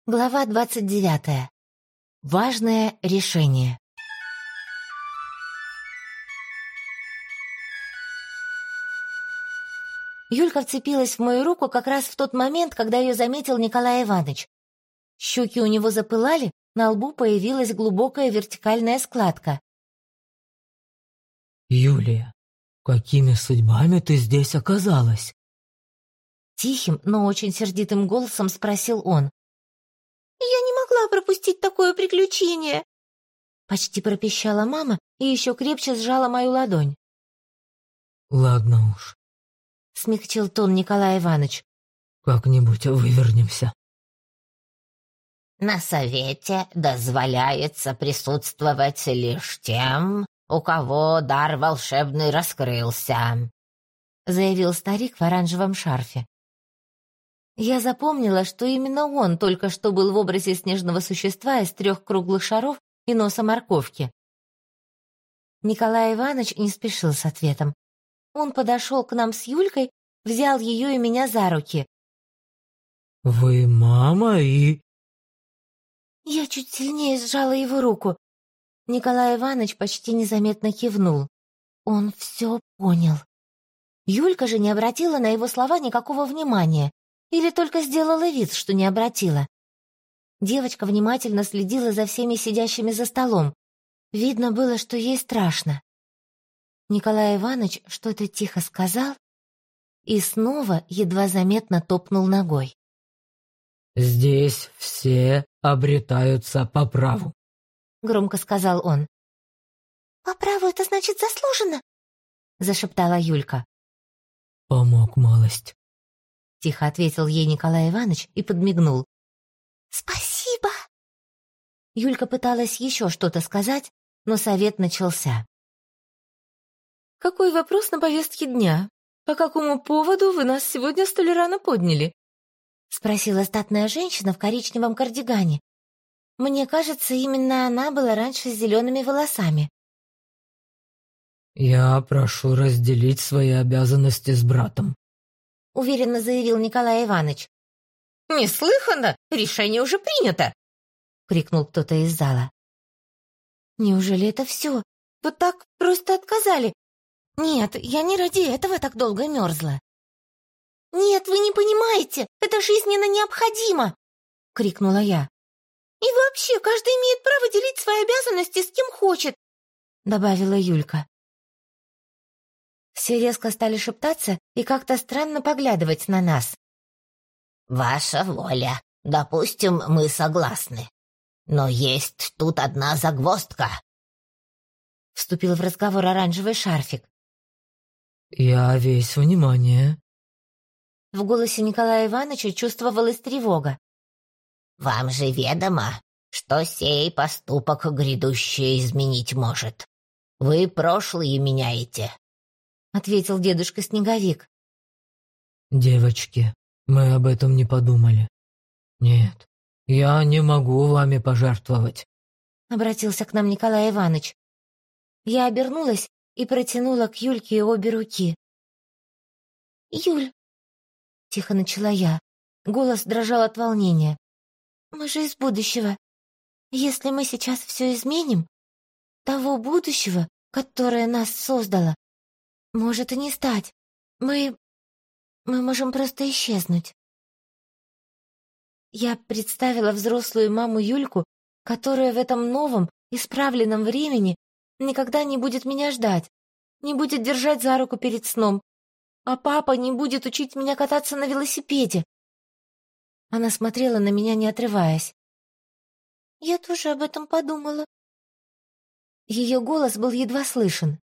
Глава 29. Важное решение. Юлька вцепилась в мою руку как раз в тот момент, когда ее заметил Николай Иванович. Щеки у него запылали, на лбу появилась глубокая вертикальная складка. «Юлия, какими судьбами ты здесь оказалась?» Тихим, но очень сердитым голосом спросил он. «Я не могла пропустить такое приключение!» Почти пропищала мама и еще крепче сжала мою ладонь. «Ладно уж», — смягчил тон Николай Иванович. «как-нибудь вывернемся». «На совете дозволяется присутствовать лишь тем, у кого дар волшебный раскрылся», — заявил старик в оранжевом шарфе. Я запомнила, что именно он только что был в образе снежного существа из 3 круглых шаров и носа морковки. Николай Иванович не спешил с ответом. Он подошел к нам с Юлькой, взял ее и меня за руки. «Вы мама и...» Я чуть сильнее сжала его руку. Николай Иванович почти незаметно кивнул. Он все понял. Юлька же не обратила на его слова никакого внимания. Или только сделала вид, что не обратила. Девочка внимательно следила за всеми сидящими за столом. Видно было, что ей страшно. Николай Иванович что-то тихо сказал и снова едва заметно топнул ногой. «Здесь все обретаются по праву», — громко сказал он. «По праву это значит заслуженно?» — зашептала Юлька. «Помог малость», — тихо ответил ей Николай Иванович и подмигнул. «Спасибо!» Юлька пыталась еще что-то сказать, но совет начался. «Какой вопрос на повестке дня? По какому поводу вы нас сегодня столь рано подняли?» — спросила статная женщина в коричневом кардигане. Мне кажется, именно она была раньше с зелеными волосами. «Я прошу разделить свои обязанности с братом», — уверенно заявил Николай Иванович. «Неслыханно! Решение уже принято!» — крикнул кто-то из зала. «Неужели это все? Вот так просто отказали? Нет, я не ради этого так долго мерзла». «Нет, вы не понимаете, это жизненно необходимо!» — крикнула я. «И вообще, каждый имеет право делить свои обязанности с кем хочет!» — добавила Юлька. Все резко стали шептаться и как-то странно поглядывать на нас. «Ваша воля. Допустим, мы согласны. Но есть тут одна загвоздка», — вступил в разговор оранжевый шарфик. «Я весь внимание». В голосе Николая Ивановича чувствовалась тревога. «Вам же ведомо, что сей поступок грядущее изменить может. Вы прошлое меняете», — ответил дедушка Снеговик. «Девочки, мы об этом не подумали. Нет, я не могу вами пожертвовать», — обратился к нам Николай Иванович. Я обернулась и протянула к Юльке обе руки. «Юль», — тихо начала я, голос дрожал от волнения, — «мы же из будущего. Если мы сейчас все изменим, того будущего, которое нас создало, может и не стать. Мы можем просто исчезнуть». Я представила взрослую маму Юльку, которая в этом новом, исправленном времени никогда не будет меня ждать, не будет держать за руку перед сном, а папа не будет учить меня кататься на велосипеде. Она смотрела на меня, не отрываясь. «Я тоже об этом подумала». Ее голос был едва слышен.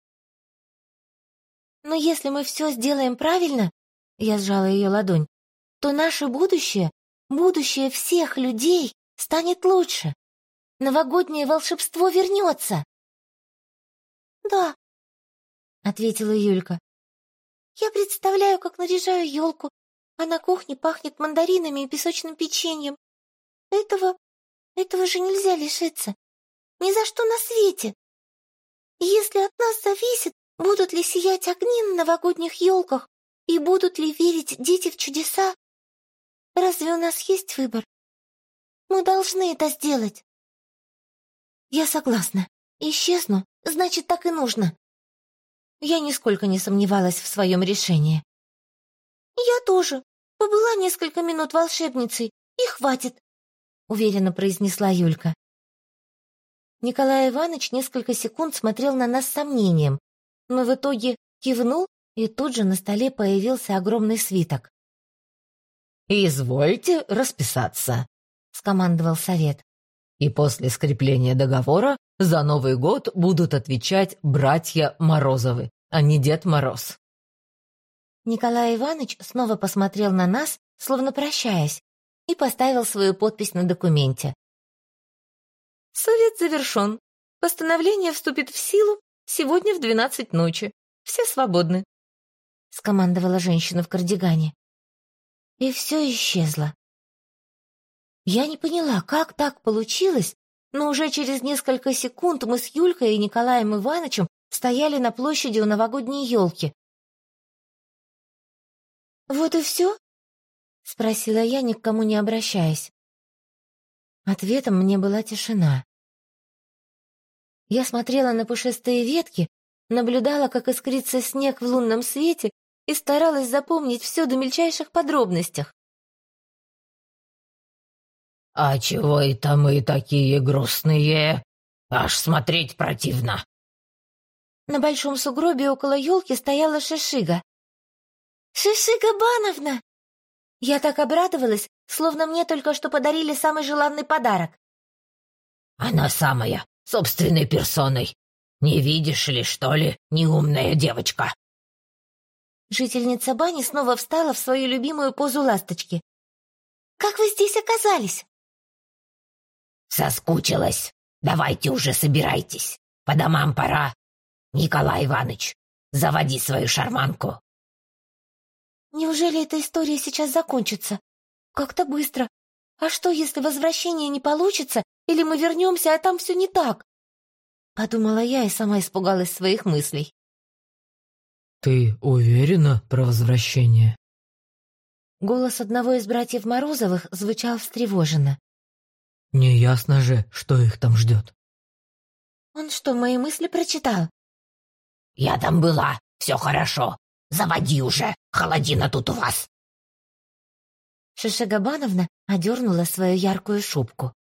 «Но если мы все сделаем правильно, — я сжала ее ладонь, — то наше будущее, будущее всех людей станет лучше. Новогоднее волшебство вернется». «Да», — ответила Юлька. «Я представляю, как наряжаю елку, а на кухне пахнет мандаринами и песочным печеньем. Этого же нельзя лишиться. Ни за что на свете. Если от нас зависит, будут ли сиять огни на новогодних елках и будут ли верить дети в чудеса, разве у нас есть выбор? Мы должны это сделать. Я согласна. Исчезну, значит, так и нужно. Я нисколько не сомневалась в своем решении. Я тоже. Побыла несколько минут волшебницей, и хватит, уверенно произнесла Юлька. Николай Иванович несколько секунд смотрел на нас с сомнением, но в итоге кивнул, и тут же на столе появился огромный свиток. «Извольте расписаться», — скомандовал совет. «И после скрепления договора за Новый год будут отвечать братья Морозовы, а не Дед Мороз». Николай Иванович снова посмотрел на нас, словно прощаясь, и поставил свою подпись на документе. «Совет завершен. Постановление вступит в силу сегодня в 12 ночи. Все свободны», — скомандовала женщина в кардигане. И все исчезло. Я не поняла, как так получилось, но уже через несколько секунд мы с Юлькой и Николаем Ивановичем стояли на площади у новогодней елки. «Вот и все?» — спросила я, ни к кому не обращаясь. Ответом мне была тишина. Я смотрела на пушистые ветки, наблюдала, как искрится снег в лунном свете, и старалась запомнить все до мельчайших подробностях. «А чего это мы такие грустные? Аж смотреть противно!» На большом сугробе около елки стояла Шишига. «Шишига Бановна!» Я так обрадовалась, словно мне только что подарили самый желанный подарок. «Она самая, собственной персоной. Не видишь ли, что ли, неумная девочка?» Жительница бани снова встала в свою любимую позу ласточки. «Как вы здесь оказались?» «Соскучилась. Давайте уже собирайтесь. По домам пора. Николай Иванович, заводи свою шарманку». Неужели эта история сейчас закончится? Как-то быстро. А что, если возвращение не получится, или мы вернемся, а там все не так? Подумала я и сама испугалась своих мыслей. «Ты уверена про возвращение?» Голос одного из братьев Морозовых звучал встревоженно. «Не ясно же, что их там ждет». Он что, мои мысли прочитал? «Я там была, все хорошо. Заводи уже, холодина тут у вас». Шишига Бановна одернула свою яркую шубку.